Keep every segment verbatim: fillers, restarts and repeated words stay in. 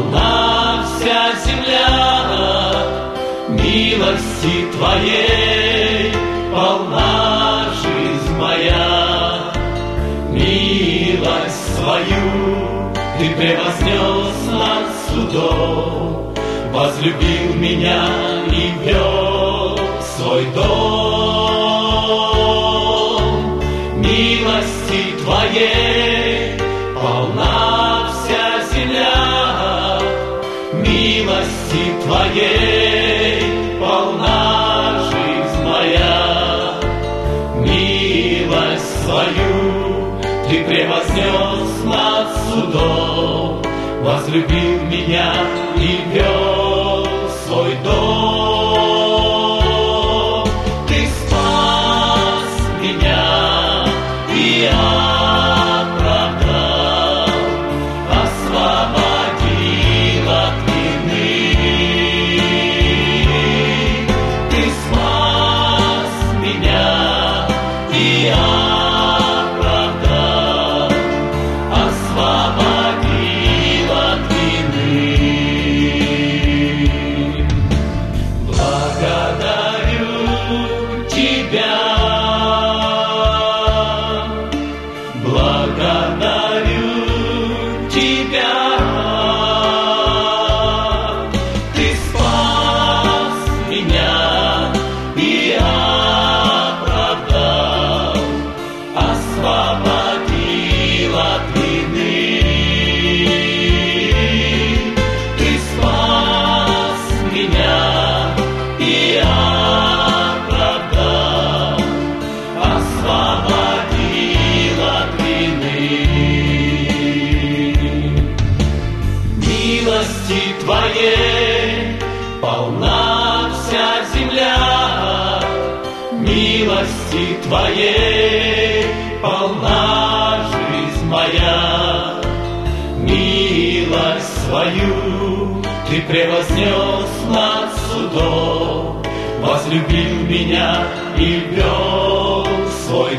полна вся земля милости Твоей, полна жизнь моя. Милость свою Ты превознес над судом, возлюбил меня и ввел в свой дом. Милости Твоей полна вся земля, милости Твоей полна жизнь моя. Милость свою Ты превознес над судом, возлюбил меня и ввел в свой дом. Ты спас меня и оправдал, освободил от вины. Ты спас меня и оправдал, освободил от вины. Благодарю Тебя, благодарю Тебя. Ты спас меня и оправдал, освободил от вины. Ты спас меня и оправдал, освободил от вины. Милости Твоей полна вся земля, милости Твоей полна жизнь моя. Милость свою Ты превознес над судом, возлюбил меня и ввел в свой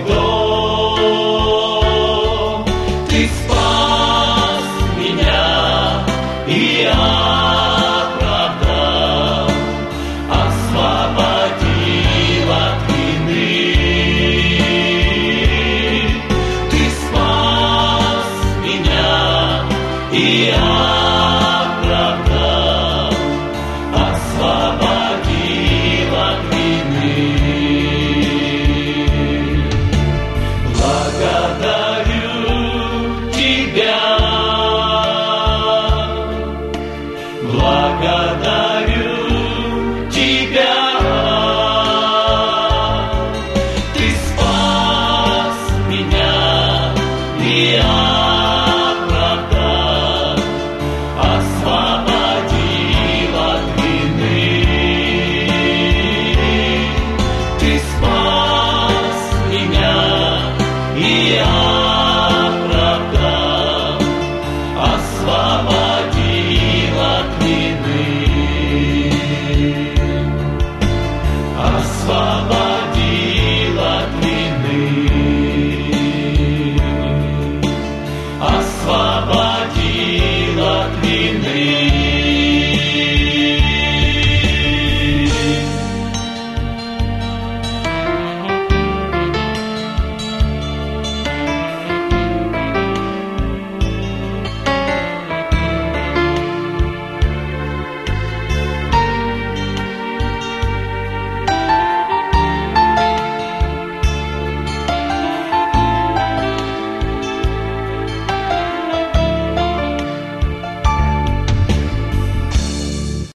дом. Ты спас меня и оправдал, освободил от вины. Ты спас меня и оправдал,